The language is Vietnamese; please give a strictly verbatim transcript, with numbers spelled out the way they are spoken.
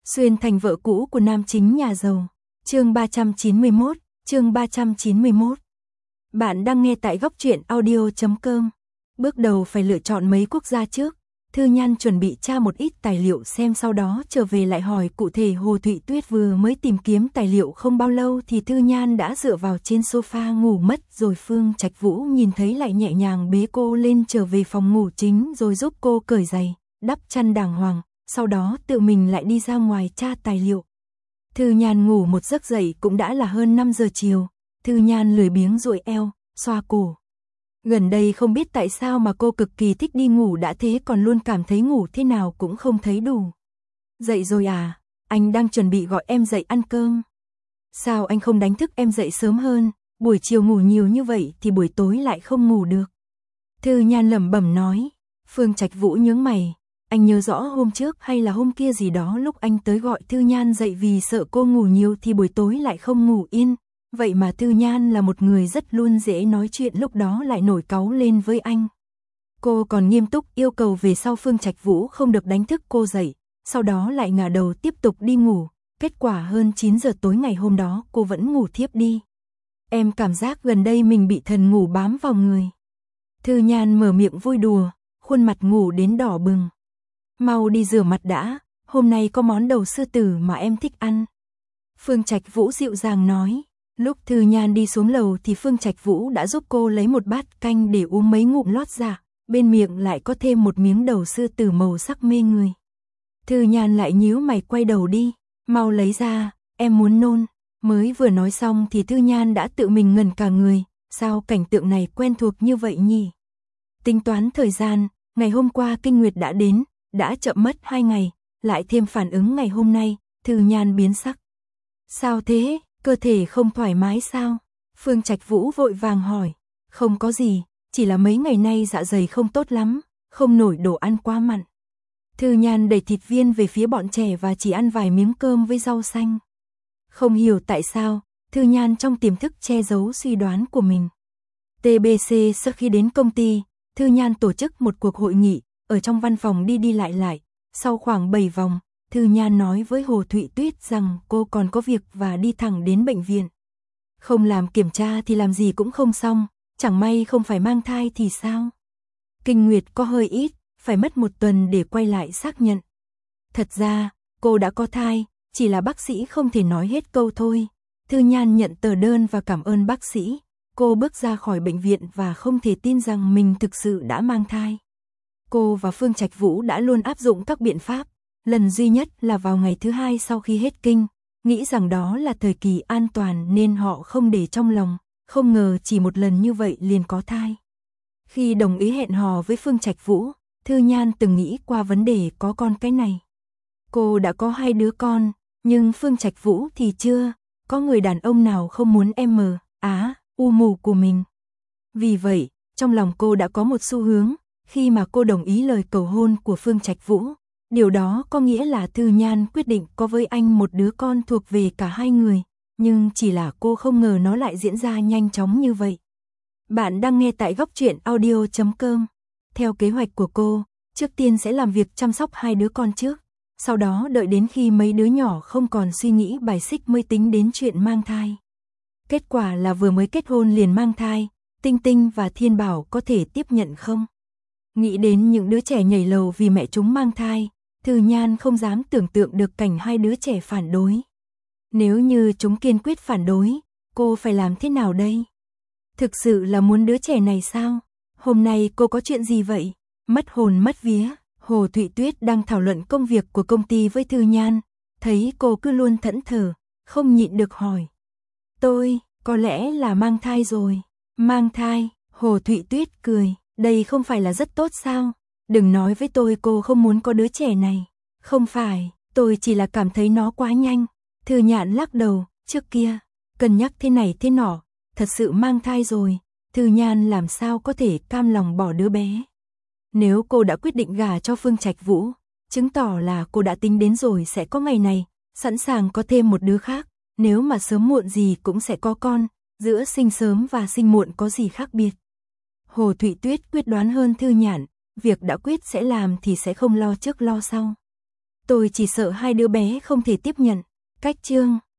Xuyên thành vợ cũ của nam chính nhà giàu. Chương ba trăm chín mươi mốt, chương ba trăm chín mươi mốt. Bạn đang nghe tại góc truyện audio chấm com. Bước đầu phải lựa chọn mấy quốc gia trước. Thư Nhan chuẩn bị tra một ít tài liệu xem, sau đó trở về lại hỏi cụ thể. Hồ Thụy Tuyết vừa mới tìm kiếm tài liệu không bao lâu thì Thư Nhan đã dựa vào trên sofa ngủ mất rồi. Phương Trạch Vũ nhìn thấy lại nhẹ nhàng bế cô lên trở về phòng ngủ chính rồi giúp cô cởi giày, đắp chăn đàng hoàng, sau đó tự mình lại đi ra ngoài tra tài liệu. Thư Nhan ngủ một giấc dậy cũng đã là hơn năm giờ chiều. Thư Nhan lười biếng duỗi eo, xoa cổ. Gần đây không biết tại sao mà cô cực kỳ thích đi ngủ, đã thế còn luôn cảm thấy ngủ thế nào cũng không thấy đủ. Dậy rồi à, anh đang chuẩn bị gọi em dậy ăn cơm. Sao anh không đánh thức em dậy sớm hơn, buổi chiều ngủ nhiều như vậy thì buổi tối lại không ngủ được. Thư Nhan lẩm bẩm nói. Phương Trạch Vũ nhướng mày. Anh nhớ rõ hôm trước hay là hôm kia gì đó lúc anh tới gọi Thư Nhan dậy vì sợ cô ngủ nhiều thì buổi tối lại không ngủ yên. Vậy mà Thư Nhan là một người rất luôn dễ nói chuyện, lúc đó lại nổi cáu lên với anh. Cô còn nghiêm túc yêu cầu về sau Phương Trạch Vũ không được đánh thức cô dậy, sau đó lại ngả đầu tiếp tục đi ngủ. Kết quả hơn chín giờ tối ngày hôm đó cô vẫn ngủ thiếp đi. Em cảm giác gần đây mình bị thần ngủ bám vào người. Thư Nhan mở miệng vui đùa, khuôn mặt ngủ đến đỏ bừng. Mau đi rửa mặt đã, hôm nay có món đầu sư tử mà em thích ăn. Phương Trạch Vũ dịu dàng nói. Lúc Thư Nhan đi xuống lầu thì Phương Trạch Vũ đã giúp cô lấy một bát canh để uống mấy ngụm lót dạ, bên miệng lại có thêm một miếng đầu sư tử màu sắc mê người. Thư Nhan lại nhíu mày quay đầu đi, mau lấy ra, em muốn nôn. Mới vừa nói xong thì Thư Nhan đã tự mình ngẩn cả người, sao cảnh tượng này quen thuộc như vậy nhỉ? Tính toán thời gian, ngày hôm qua kinh nguyệt đã đến, đã chậm mất hai ngày, lại thêm phản ứng ngày hôm nay, Thư Nhan biến sắc. Sao thế? Cơ thể không thoải mái sao? Phương Trạch Vũ vội vàng hỏi. Không có gì, chỉ là mấy ngày nay dạ dày không tốt lắm, không nổi đồ ăn quá mặn. Thư Nhan đẩy thịt viên về phía bọn trẻ và chỉ ăn vài miếng cơm với rau xanh. Không hiểu tại sao, Thư Nhan trong tiềm thức che giấu suy đoán của mình. tê bê xê sau khi đến công ty, Thư Nhan tổ chức một cuộc hội nghị, ở trong văn phòng đi đi lại lại, sau khoảng bảy vòng. Thư Nhan nói với Hồ Thụy Tuyết rằng cô còn có việc và đi thẳng đến bệnh viện. Không làm kiểm tra thì làm gì cũng không xong, chẳng may không phải mang thai thì sao? Kinh nguyệt có hơi ít, phải mất một tuần để quay lại xác nhận. Thật ra, cô đã có thai, chỉ là bác sĩ không thể nói hết câu thôi. Thư Nhan nhận tờ đơn và cảm ơn bác sĩ. Cô bước ra khỏi bệnh viện và không thể tin rằng mình thực sự đã mang thai. Cô và Phương Trạch Vũ đã luôn áp dụng các biện pháp. Lần duy nhất là vào ngày thứ hai sau khi hết kinh, nghĩ rằng đó là thời kỳ an toàn nên họ không để trong lòng, không ngờ chỉ một lần như vậy liền có thai. Khi đồng ý hẹn hò với Phương Trạch Vũ, Thư Nhan từng nghĩ qua vấn đề có con cái này. Cô đã có hai đứa con, nhưng Phương Trạch Vũ thì chưa, có người đàn ông nào không muốn em mờ, á, u mù của mình. Vì vậy, trong lòng cô đã có một xu hướng, khi mà cô đồng ý lời cầu hôn của Phương Trạch Vũ. Điều đó có nghĩa là Thư Nhan quyết định có với anh một đứa con thuộc về cả hai người, nhưng chỉ là cô không ngờ nó lại diễn ra nhanh chóng như vậy. Bạn đang nghe tại góc truyện audio chấm com. Theo kế hoạch của cô, trước tiên sẽ làm việc chăm sóc hai đứa con trước, sau đó đợi đến khi mấy đứa nhỏ không còn suy nghĩ bài xích mới tính đến chuyện mang thai. Kết quả là vừa mới kết hôn liền mang thai, Tinh Tinh và Thiên Bảo có thể tiếp nhận không? Nghĩ đến những đứa trẻ nhảy lầu vì mẹ chúng mang thai, Thư Nhan không dám tưởng tượng được cảnh hai đứa trẻ phản đối. Nếu như chúng kiên quyết phản đối, cô phải làm thế nào đây? Thực sự là muốn đứa trẻ này sao? Hôm nay cô có chuyện gì vậy? Mất hồn mất vía. Hồ Thụy Tuyết đang thảo luận công việc của công ty với Thư Nhan, thấy cô cứ luôn thẫn thờ, không nhịn được hỏi. Tôi, có lẽ là mang thai rồi. Mang thai? Hồ Thụy Tuyết cười, đây không phải là rất tốt sao? Đừng nói với tôi cô không muốn có đứa trẻ này. Không phải, tôi chỉ là cảm thấy nó quá nhanh. Thư Nhan lắc đầu, trước kia, cân nhắc thế này thế nọ, thật sự mang thai rồi, Thư Nhan làm sao có thể cam lòng bỏ đứa bé. Nếu cô đã quyết định gả cho Phương Trạch Vũ, chứng tỏ là cô đã tính đến rồi sẽ có ngày này, sẵn sàng có thêm một đứa khác, nếu mà sớm muộn gì cũng sẽ có con, giữa sinh sớm và sinh muộn có gì khác biệt. Hồ Thụy Tuyết quyết đoán hơn Thư Nhan. Việc đã quyết sẽ làm thì sẽ không lo trước lo sau. Tôi chỉ sợ hai đứa bé không thể tiếp nhận. Cách chương